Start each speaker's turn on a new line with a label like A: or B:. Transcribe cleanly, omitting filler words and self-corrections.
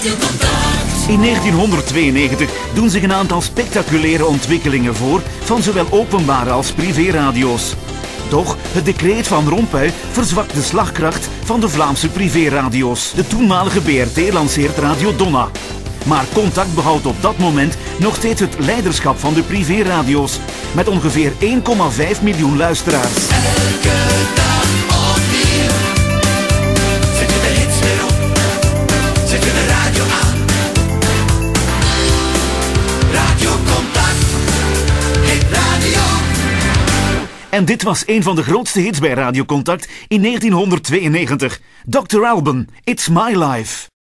A: In 1992 doen zich een aantal spectaculaire ontwikkelingen voor van zowel openbare als privéradio's. Doch het decreet van Rompuy verzwakt de slagkracht van de Vlaamse privéradio's. De toenmalige BRT lanceert Radio Donna. Maar Contact behoudt op dat moment nog steeds het leiderschap van de privéradio's, met ongeveer 1,5 miljoen luisteraars.
B: Elke dag opnieuw. Zet je de hits weer op. Zet je de radio aan. Radio Contact. Hit radio.
A: En dit was een van de grootste hits bij Radio Contact in 1992. Dr. Alban, It's My Life.